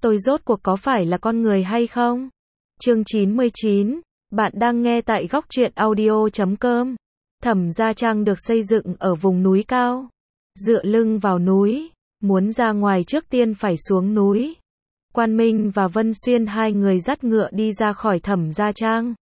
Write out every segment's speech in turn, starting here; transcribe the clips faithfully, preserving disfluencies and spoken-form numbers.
tôi rốt cuộc có phải là con người hay không? Chương chín mươi chín, bạn đang nghe tại góc truyện audio chấm com. Thẩm Gia Trang được xây dựng ở vùng núi cao, dựa lưng vào núi, muốn ra ngoài trước tiên phải xuống núi. Quan Minh và Vân Xuyên hai người dắt ngựa đi ra khỏi Thẩm Gia Trang.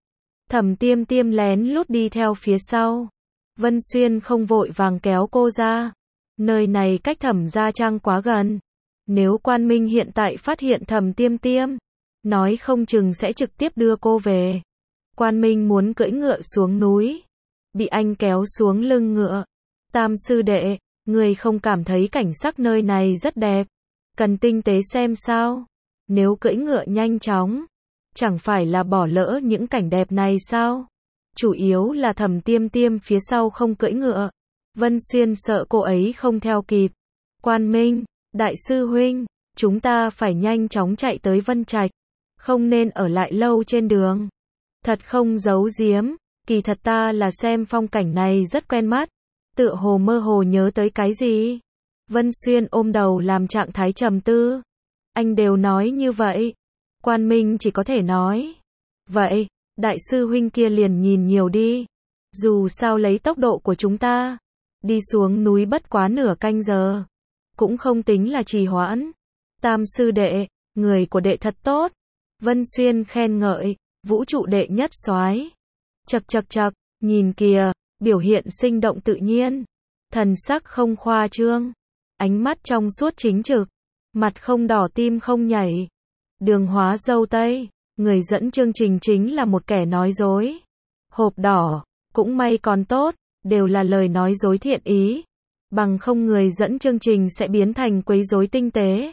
Thẩm Tiêm Tiêm lén lút đi theo phía sau. Vân Xuyên không vội vàng kéo cô ra. Nơi này cách Thẩm Gia Trang quá gần. Nếu Quan Minh hiện tại phát hiện Thẩm Tiêm Tiêm, nói không chừng sẽ trực tiếp đưa cô về. Quan Minh muốn cưỡi ngựa xuống núi, bị anh kéo xuống lưng ngựa. Tam sư đệ, người không cảm thấy cảnh sắc nơi này rất đẹp, cần tinh tế xem sao? Nếu cưỡi ngựa nhanh chóng, chẳng phải là bỏ lỡ những cảnh đẹp này sao? Chủ yếu là Thẩm Tiêm Tiêm phía sau không cưỡi ngựa. Vân Xuyên sợ cô ấy không theo kịp. Quan Minh, đại sư huynh, chúng ta phải nhanh chóng chạy tới Vân Trạch, không nên ở lại lâu trên đường. Thật không giấu giếm, kỳ thật ta là xem phong cảnh này rất quen mắt, tựa hồ mơ hồ nhớ tới cái gì. Vân Xuyên ôm đầu làm trạng thái trầm tư. Anh đều nói như vậy. Quan Minh chỉ có thể nói, vậy, đại sư huynh kia liền nhìn nhiều đi. Dù sao lấy tốc độ của chúng ta, đi xuống núi bất quá nửa canh giờ, cũng không tính là trì hoãn. Tam sư đệ, người của đệ thật tốt. Vân Xuyên khen ngợi, vũ trụ đệ nhất soái. Chậc chậc chậc, nhìn kìa, biểu hiện sinh động tự nhiên, thần sắc không khoa trương, ánh mắt trong suốt chính trực, mặt không đỏ tim không nhảy. Đường hóa dâu tây, người dẫn chương trình chính là một kẻ nói dối. Hộp đỏ, cũng may còn tốt, đều là lời nói dối thiện ý, bằng không người dẫn chương trình sẽ biến thành quấy rối tinh tế.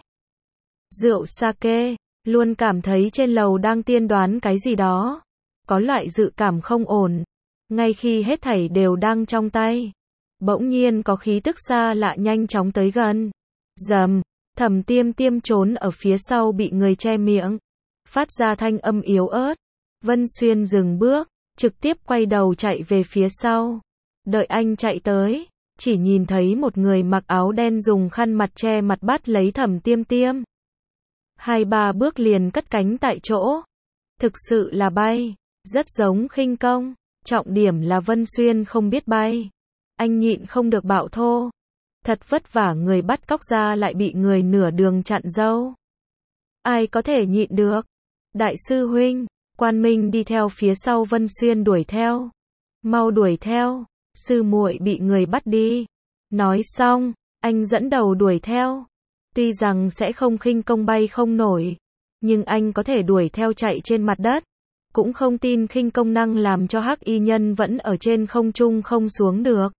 Rượu sake, luôn cảm thấy trên lầu đang tiên đoán cái gì đó, có loại dự cảm không ổn. Ngay khi hết thảy đều đang trong tay, bỗng nhiên có khí tức xa lạ nhanh chóng tới gần. Rầm, Thẩm Tiêm Tiêm trốn ở phía sau bị người che miệng, phát ra thanh âm yếu ớt. Vân Xuyên dừng bước, trực tiếp quay đầu chạy về phía sau. Đợi anh chạy tới, chỉ nhìn thấy một người mặc áo đen dùng khăn mặt che mặt bắt lấy Thẩm Tiêm Tiêm. Hai ba bước liền cất cánh tại chỗ. Thực sự là bay, rất giống khinh công. Trọng điểm là Vân Xuyên không biết bay. Anh nhịn không được bạo thô. Thật vất vả người bắt cóc ra lại bị người nửa đường chặn dâu. Ai có thể nhịn được? Đại sư huynh, Quan Minh đi theo phía sau Vân Xuyên đuổi theo. Mau đuổi theo, sư muội bị người bắt đi. Nói xong, anh dẫn đầu đuổi theo. Tuy rằng sẽ không khinh công bay không nổi, nhưng anh có thể đuổi theo chạy trên mặt đất. Cũng không tin khinh công năng làm cho Hắc Y Nhân vẫn ở trên không trung không xuống được.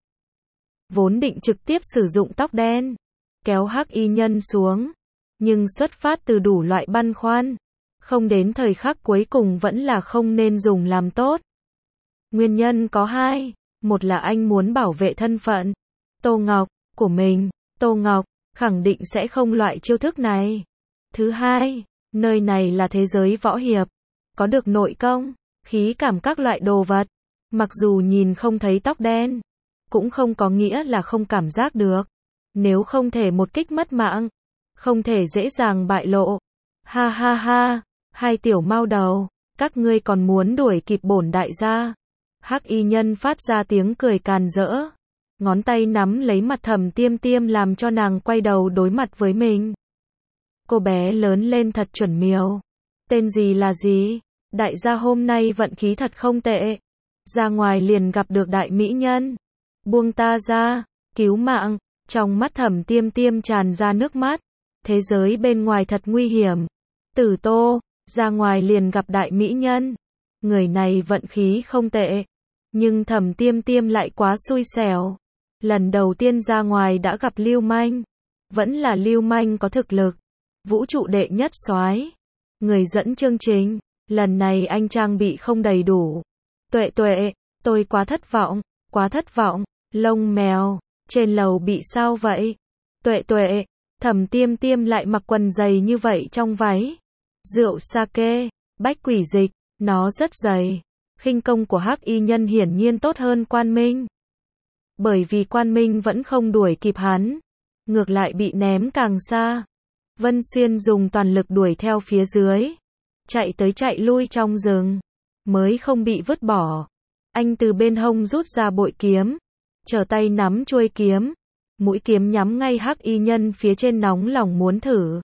Vốn định trực tiếp sử dụng tóc đen, kéo Hắc Y Nhân xuống, nhưng xuất phát từ đủ loại băn khoăn, không đến thời khắc cuối cùng vẫn là không nên dùng làm tốt. Nguyên nhân có hai, một là anh muốn bảo vệ thân phận, Tô Ngọc, của mình, Tô Ngọc, khẳng định sẽ không loại chiêu thức này. Thứ hai, nơi này là thế giới võ hiệp, có được nội công, khí cảm các loại đồ vật. Mặc dù nhìn không thấy tóc đen, cũng không có nghĩa là không cảm giác được. Nếu không thể một kích mất mạng, không thể dễ dàng bại lộ. Ha ha ha, hai tiểu mao đầu, các ngươi còn muốn đuổi kịp bổn đại gia. Hắc Y Nhân phát ra tiếng cười càn rỡ, ngón tay nắm lấy mặt Thẩm Tiêm Tiêm làm cho nàng quay đầu đối mặt với mình. Cô bé lớn lên thật chuẩn miều. Tên gì là gì? Đại gia hôm nay vận khí thật không tệ. Ra ngoài liền gặp được đại mỹ nhân. Buông ta ra, cứu mạng. Trong mắt Thẩm Tiêm Tiêm tràn ra nước mắt. Thế giới bên ngoài thật nguy hiểm. Tử Tô, ra ngoài liền gặp đại mỹ nhân. Người này vận khí không tệ. Nhưng Thẩm Tiêm Tiêm lại quá xui xẻo. Lần đầu tiên ra ngoài đã gặp lưu manh. Vẫn là lưu manh có thực lực. Vũ trụ đệ nhất soái. Người dẫn chương trình. Lần này anh trang bị không đầy đủ. Tuệ tuệ, tôi quá thất vọng, quá thất vọng. Lông mèo, trên lầu bị sao vậy? Tuệ tuệ, Thẩm Tiêm Tiêm lại mặc quần dày như vậy trong váy. Rượu sake, bách quỷ dịch, nó rất dày. Khinh công của Hắc Y Nhân hiển nhiên tốt hơn Quan Minh. Bởi vì Quan Minh vẫn không đuổi kịp hắn, ngược lại bị ném càng xa. Vân Xuyên dùng toàn lực đuổi theo phía dưới. Chạy tới chạy lui trong rừng. Mới không bị vứt bỏ. Anh từ bên hông rút ra bội kiếm. Trở tay nắm chuôi kiếm. Mũi kiếm nhắm ngay Hắc Y Nhân phía trên nóng lòng muốn thử.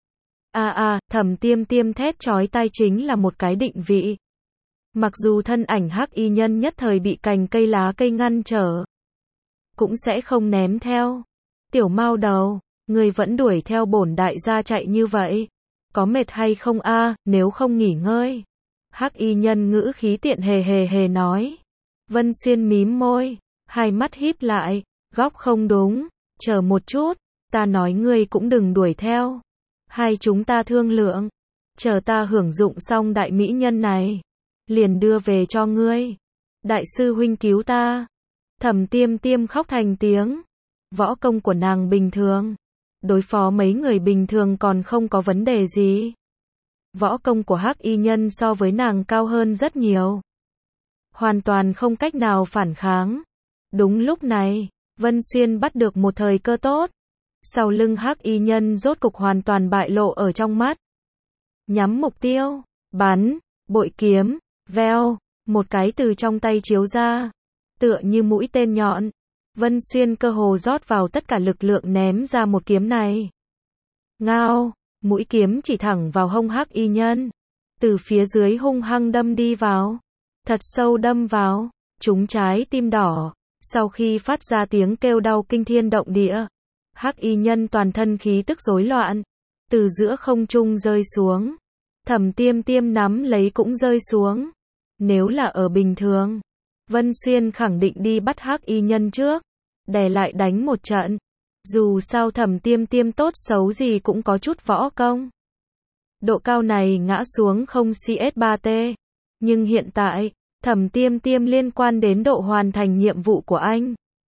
A a, Thẩm Tiêm Tiêm thét chói tai chính là một cái định vị. Mặc dù thân ảnh Hắc Y Nhân nhất thời bị cành cây lá cây ngăn trở, cũng sẽ không ném theo. Tiểu Mao Đầu, người vẫn đuổi theo bổn đại gia chạy như vậy, có mệt hay không a, nếu không nghỉ ngơi. Hắc Y Nhân ngữ khí tiện hề hề hề nói. Vân Xuyên mím môi, hai mắt híp lại, góc không đúng, chờ một chút, ta nói ngươi cũng đừng đuổi theo. Hai chúng ta thương lượng, chờ ta hưởng dụng xong đại mỹ nhân này, liền đưa về cho ngươi. Đại sư huynh cứu ta. Thẩm Tiêm Tiêm khóc thành tiếng. Võ công của nàng bình thường, đối phó mấy người bình thường còn không có vấn đề gì. Võ công của Hắc Y Nhân so với nàng cao hơn rất nhiều, hoàn toàn không cách nào phản kháng. Đúng lúc này, Vân Xuyên bắt được một thời cơ tốt. Sau lưng Hắc Y Nhân rốt cục hoàn toàn bại lộ ở trong mắt. Nhắm mục tiêu, bắn, bội kiếm, veo, một cái từ trong tay chiếu ra, tựa như mũi tên nhọn. Vân Xuyên cơ hồ rót vào tất cả lực lượng ném ra một kiếm này. Ngao, mũi kiếm chỉ thẳng vào hông Hắc Y Nhân, từ phía dưới hung hăng đâm đi vào, thật sâu đâm vào, trúng trái tim đỏ. Sau khi phát ra tiếng kêu đau kinh thiên động địa, Hắc Y Nhân toàn thân khí tức rối loạn, từ giữa không trung rơi xuống. Thẩm Tiêm Tiêm nắm lấy cũng rơi xuống. Nếu là ở bình thường, Vân Xuyên khẳng định đi bắt Hắc Y Nhân trước, đè lại đánh một trận. Dù sao Thẩm Tiêm Tiêm tốt xấu gì cũng có chút võ công. Độ cao này ngã xuống không xê ét ba T. Nhưng hiện tại, Thẩm Tiêm Tiêm liên quan đến độ hoàn thành nhiệm vụ của anh.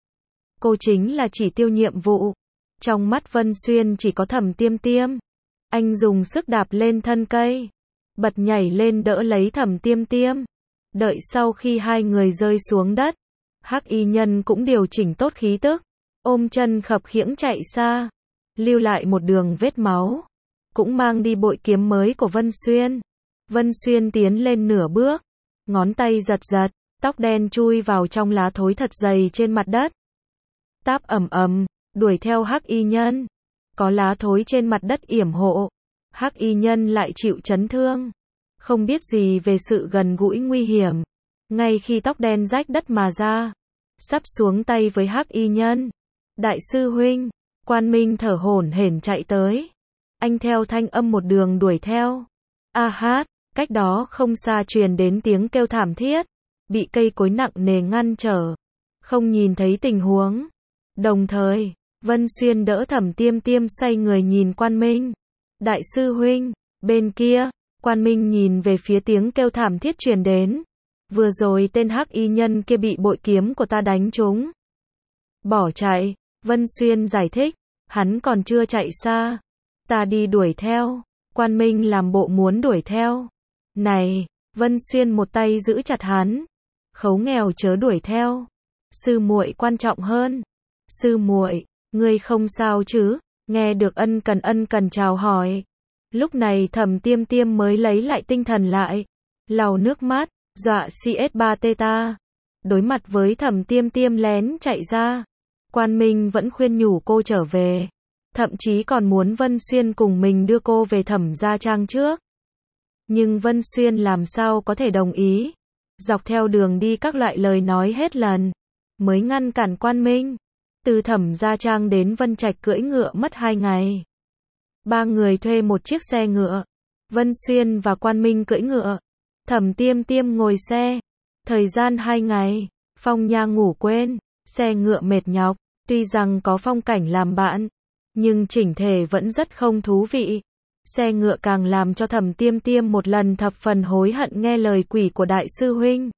Cô chính là chỉ tiêu nhiệm vụ. Trong mắt Vân Xuyên chỉ có Thẩm Tiêm Tiêm. Anh dùng sức đạp lên thân cây, bật nhảy lên đỡ lấy Thẩm Tiêm Tiêm. Đợi sau khi hai người rơi xuống đất, Hắc Y Nhân cũng điều chỉnh tốt khí tức, ôm chân khập khiễng chạy xa, lưu lại một đường vết máu, cũng mang đi bội kiếm mới của Vân Xuyên. Vân Xuyên tiến lên nửa bước, ngón tay giật giật, tóc đen chui vào trong lá thối thật dày trên mặt đất. Táp ầm ầm, đuổi theo Hắc Y Nhân. Có lá thối trên mặt đất yểm hộ, Hắc Y Nhân lại chịu chấn thương, không biết gì về sự gần gũi nguy hiểm. Ngay khi tóc đen rách đất mà ra, sắp xuống tay với Hắc Y Nhân. Đại sư huynh, Quan Minh thở hổn hển chạy tới. Anh theo thanh âm một đường đuổi theo. A hát, cách đó không xa truyền đến tiếng kêu thảm thiết, bị cây cối nặng nề ngăn trở, không nhìn thấy tình huống. Đồng thời, Vân Xuyên đỡ Thẩm Tiêm Tiêm xoay người nhìn Quan Minh. Đại sư huynh, bên kia, Quan Minh nhìn về phía tiếng kêu thảm thiết truyền đến. Vừa rồi tên Hắc Y Nhân kia bị bội kiếm của ta đánh trúng, bỏ chạy. Vân Xuyên giải thích, hắn còn chưa chạy xa, ta đi đuổi theo. Quan Minh làm bộ muốn đuổi theo. Này, Vân Xuyên một tay giữ chặt hắn. Khấu nghèo chớ đuổi theo. Sư muội quan trọng hơn. Sư muội, ngươi không sao chứ? Nghe được ân cần ân cần chào hỏi. Lúc này Thẩm Tiêm Tiêm mới lấy lại tinh thần lại, lau nước mắt, dọa xê ét ba T ta. Đối mặt với Thẩm Tiêm Tiêm lén chạy ra, Quan Minh vẫn khuyên nhủ cô trở về, thậm chí còn muốn Vân Xuyên cùng mình đưa cô về Thẩm gia trang trước. Nhưng Vân Xuyên làm sao có thể đồng ý? Dọc theo đường đi các loại lời nói hết lần, mới ngăn cản Quan Minh. Từ Thẩm gia trang đến Vân Trạch cưỡi ngựa mất hai ngày. Ba người thuê một chiếc xe ngựa. Vân Xuyên và Quan Minh cưỡi ngựa, Thẩm Tiêm Tiêm ngồi xe. Thời gian hai ngày, Phong Nha ngủ quên, xe ngựa mệt nhọc, tuy rằng có phong cảnh làm bạn, nhưng chỉnh thể vẫn rất không thú vị. Xe ngựa càng làm cho Thẩm Tiêm Tiêm một lần thập phần hối hận nghe lời quỷ của đại sư huynh.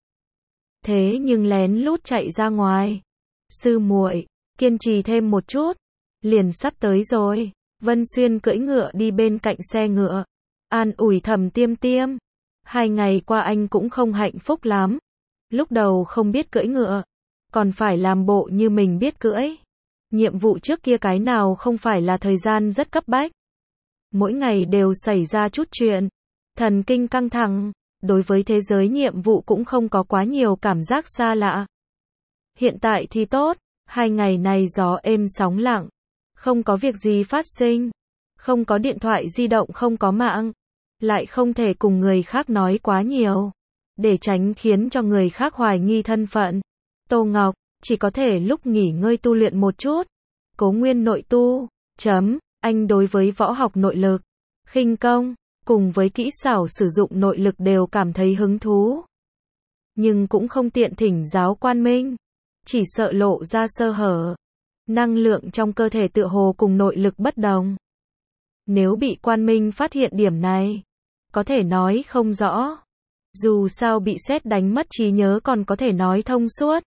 Thế nhưng lén lút chạy ra ngoài. Sư muội, kiên trì thêm một chút, liền sắp tới rồi. Vân Xuyên cưỡi ngựa đi bên cạnh xe ngựa, an ủi Thẩm Tiêm Tiêm. Hai ngày qua anh cũng không hạnh phúc lắm. Lúc đầu không biết cưỡi ngựa, còn phải làm bộ như mình biết cưỡi. Nhiệm vụ trước kia cái nào không phải là thời gian rất cấp bách. Mỗi ngày đều xảy ra chút chuyện. Thần kinh căng thẳng. Đối với thế giới nhiệm vụ cũng không có quá nhiều cảm giác xa lạ. Hiện tại thì tốt. Hai ngày này gió êm sóng lặng. Không có việc gì phát sinh. Không có điện thoại di động, không có mạng. Lại không thể cùng người khác nói quá nhiều. Để tránh khiến cho người khác hoài nghi thân phận. Tô Ngọc, chỉ có thể lúc nghỉ ngơi tu luyện một chút. Cố Nguyên nội tu. Chấm. Anh đối với võ học nội lực, khinh công, cùng với kỹ xảo sử dụng nội lực đều cảm thấy hứng thú. Nhưng cũng không tiện thỉnh giáo Quan Minh. Chỉ sợ lộ ra sơ hở. Năng lượng trong cơ thể tựa hồ cùng nội lực bất đồng. Nếu bị Quan Minh phát hiện điểm này, có thể nói không rõ. Dù sao bị sét đánh mất trí nhớ còn có thể nói thông suốt.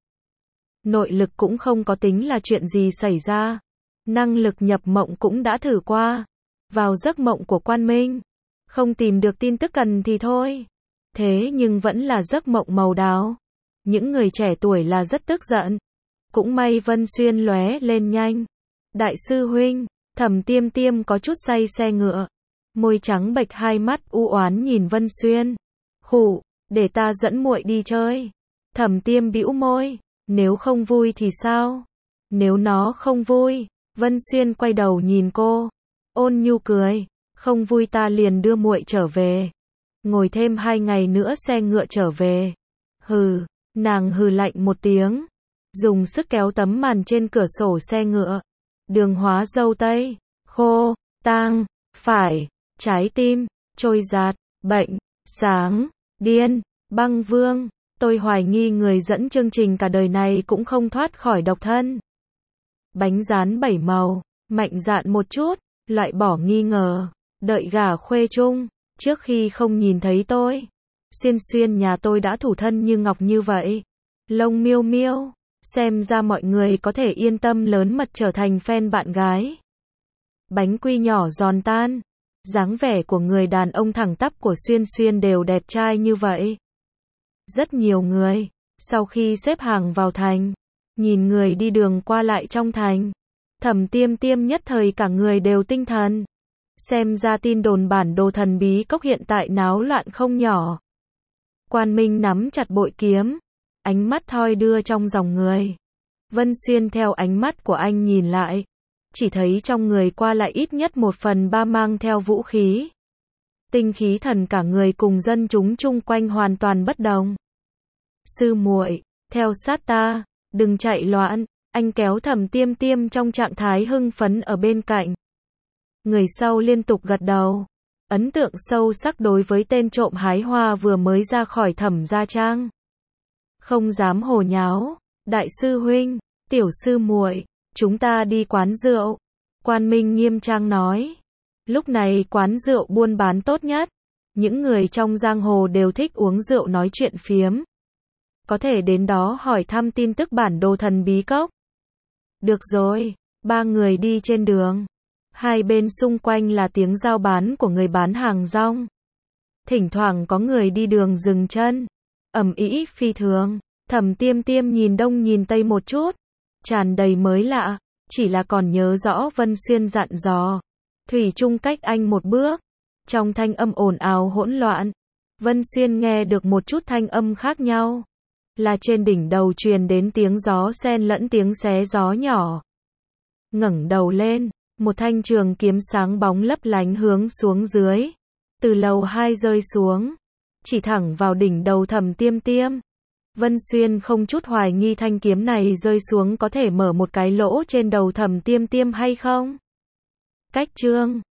Nội lực cũng không có tính là chuyện gì xảy ra. Năng lực nhập mộng cũng đã thử qua. Vào giấc mộng của Quan Minh. Không tìm được tin tức cần thì thôi. Thế nhưng vẫn là giấc mộng màu đào. Những người trẻ tuổi là rất tức giận. Cũng may Vân Xuyên lóe lên nhanh. Đại sư huynh, Thẩm Tiêm Tiêm có chút say xe ngựa. Môi trắng bệch, hai mắt u oán nhìn Vân Xuyên. Khụ, để ta dẫn muội đi chơi. Thẩm Tiêm bĩu môi. Nếu không vui thì sao? Nếu nó không vui. Vân Xuyên quay đầu nhìn cô. Ôn nhu cười. Không vui ta liền đưa muội trở về. Ngồi thêm hai ngày nữa xe ngựa trở về. Hừ. Nàng hừ lạnh một tiếng. Dùng sức kéo tấm màn trên cửa sổ xe ngựa. Đường hóa dâu tây. Khô. Tang. Phải. Trái tim. Trôi giạt. Bệnh. Sáng. Điên. Băng vương. Tôi hoài nghi người dẫn chương trình cả đời này cũng không thoát khỏi độc thân. Bánh rán bảy màu. Mạnh dạn một chút. Loại bỏ nghi ngờ. Đợi gả khuê chung. Trước khi không nhìn thấy tôi. Xuyên Xuyên nhà tôi đã thủ thân như ngọc như vậy. Lông miêu miêu. Xem ra mọi người có thể yên tâm lớn mật trở thành fan bạn gái. Bánh quy nhỏ giòn tan. Dáng vẻ của người đàn ông thẳng tắp của Xuyên Xuyên đều đẹp trai như vậy. Rất nhiều người. Sau khi xếp hàng vào thành. Nhìn người đi đường qua lại trong thành. Thẩm Tiêm Tiêm nhất thời cả người đều tinh thần. Xem ra tin đồn bản đồ thần bí cốc hiện tại náo loạn không nhỏ. Quan Minh nắm chặt bội kiếm. Ánh mắt thoi đưa trong dòng người. Vân Xuyên theo ánh mắt của anh nhìn lại. Chỉ thấy trong người qua lại ít nhất một phần ba mang theo vũ khí. Tinh khí thần cả người cùng dân chúng chung quanh hoàn toàn bất đồng. Sư muội, theo sát ta, đừng chạy loạn. Anh kéo Thẩm Tiêm Tiêm trong trạng thái hưng phấn ở bên cạnh. Người sau liên tục gật đầu. Ấn tượng sâu sắc đối với tên trộm hái hoa vừa mới ra khỏi Thẩm gia trang. Không dám hồ nháo. Đại sư huynh, tiểu sư muội, chúng ta đi quán rượu. Quan Minh nghiêm trang nói. Lúc này quán rượu buôn bán tốt nhất. Những người trong giang hồ đều thích uống rượu nói chuyện phiếm. Có thể đến đó hỏi thăm tin tức bản đồ thần bí cốc. Được rồi, ba người đi trên đường. Hai bên xung quanh là tiếng giao bán của người bán hàng rong. Thỉnh thoảng có người đi đường dừng chân. Ầm ĩ phi thường. Thẩm Tiêm Tiêm nhìn đông nhìn tây một chút. Tràn đầy mới lạ. Chỉ là còn nhớ rõ Vân Xuyên dặn dò. Thủy chung cách anh một bước. Trong thanh âm ồn ào hỗn loạn. Vân Xuyên nghe được một chút thanh âm khác nhau. Là trên đỉnh đầu truyền đến tiếng gió xen lẫn tiếng xé gió nhỏ. Ngẩng đầu lên. Một thanh trường kiếm sáng bóng lấp lánh hướng xuống dưới. Từ lầu hai rơi xuống. Chỉ thẳng vào đỉnh đầu Thẩm Tiêm Tiêm. Vân Xuyên không chút hoài nghi thanh kiếm này rơi xuống có thể mở một cái lỗ trên đầu Thẩm Tiêm Tiêm hay không? Cách chương